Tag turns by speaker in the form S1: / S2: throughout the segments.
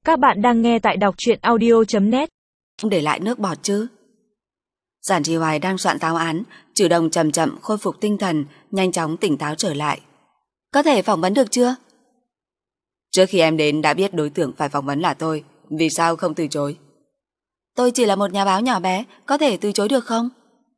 S1: Các bạn đang nghe tại đọc truyện audio.net.
S2: Không để lại nước bọt chứ? Giản Trì Hoài đang soạn giáo án, Trừ Đồng chậm chậm khôi phục tinh thần, nhanh chóng tỉnh táo trở lại. Có thể phỏng vấn được chưa? Trước khi em đến đã biết đối tượng phải phỏng vấn là tôi, vì sao không từ chối? Tôi chỉ là một nhà báo nhỏ bé, có thể từ chối được không?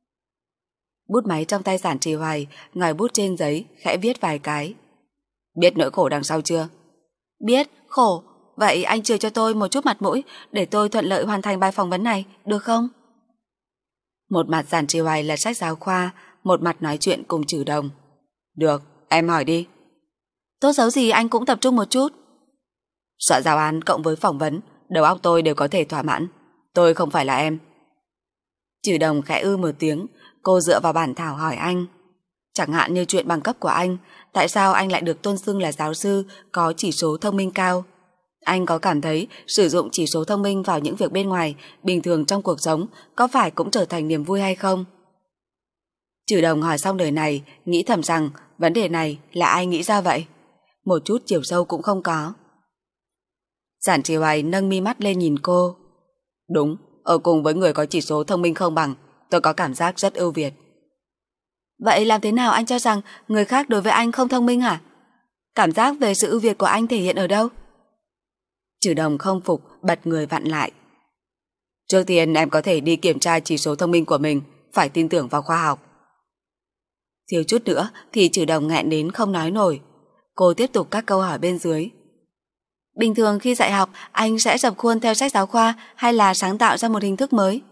S2: Bút máy trong tay Giản Trì Hoài, ngòi bút trên giấy, khẽ viết vài cái. Biết nỗi khổ đằng sau chưa? Biết, khổ. Vậy anh chừa cho tôi một chút mặt mũi để tôi thuận lợi hoàn thành bài phỏng vấn này, được không? Một mặt Giản Trì Hoài là sách giáo khoa, một mặt nói chuyện cùng Trừ Đồng. Được, em hỏi đi. Tốt xấu gì anh cũng tập trung một chút. Soạn giáo án cộng với phỏng vấn, đầu óc tôi đều có thể thỏa mãn. Tôi không phải là em. Trừ Đồng khẽ một tiếng, cô dựa vào bản thảo hỏi anh. Chẳng hạn như chuyện bằng cấp của anh, tại sao anh lại được tôn xưng là giáo sư có chỉ số thông minh cao? Anh có cảm thấy sử dụng chỉ số thông minh vào những việc bên ngoài, bình thường trong cuộc sống, có phải cũng trở thành niềm vui hay không? Trừ Đồng hỏi xong đời này, nghĩ thầm rằng vấn đề này là ai nghĩ ra vậy? Một chút chiều sâu cũng không có. Giản Trì Hoài nâng mi mắt lên nhìn cô. Đúng, ở cùng với người có chỉ số thông minh không bằng, tôi có cảm giác rất ưu việt. Vậy làm thế nào anh cho rằng người khác đối với anh không thông minh hả? Cảm giác về sự ưu việt của anh thể hiện ở đâu? Trừ Đồng không phục, bật người vặn lại. Trước tiên em có thể đi kiểm tra chỉ số thông minh của mình, phải tin tưởng vào khoa học. Thiếu chút nữa thì Trừ Đồng nghẹn đến không nói nổi. Cô tiếp tục các câu hỏi bên dưới. Bình thường khi dạy học, anh sẽ dập khuôn theo sách giáo khoa hay là sáng tạo ra một hình thức mới?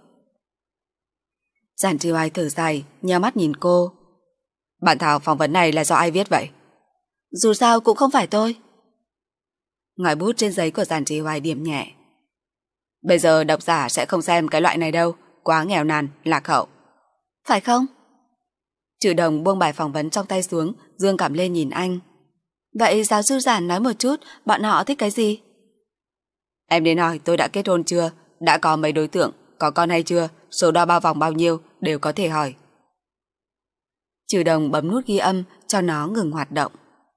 S2: Giản Trì Hoài thở dài, nheo mắt nhìn cô. Bản thảo phỏng vấn này là do ai viết vậy? Dù sao cũng không phải tôi. Ngòi bút trên giấy của Giản Trì Hoài điểm nhẹ. Bây giờ độc giả sẽ không xem cái loại này đâu, quá nghèo nàn, lạc hậu. Phải không? Trừ Đồng buông bài phỏng vấn trong tay xuống, dương cảm lên nhìn anh. Vậy giáo sư Giản nói một chút, bọn họ thích cái gì? Em đến hỏi tôi đã kết hôn chưa, đã có mấy đối tượng, có con hay chưa, số đo bao vòng bao nhiêu, đều có thể hỏi. Trừ Đồng bấm nút ghi âm cho nó ngừng hoạt động.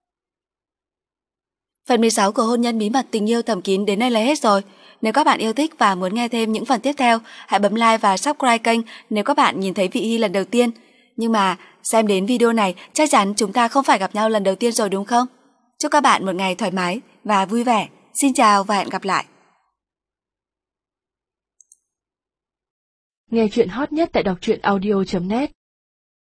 S2: Phần 16 của hôn nhân bí mật tình yêu thầm kín đến đây là hết rồi. Nếu các bạn yêu thích và muốn nghe thêm những phần tiếp theo, hãy bấm like và subscribe kênh nếu các bạn nhìn thấy Vị Hy lần đầu tiên. Nhưng mà xem đến video này chắc chắn chúng ta không phải gặp nhau lần đầu tiên rồi đúng không? Chúc các bạn một ngày thoải mái và vui vẻ. Xin chào và hẹn gặp lại.
S1: Nghe chuyện hot nhất tại đọc truyện audio.net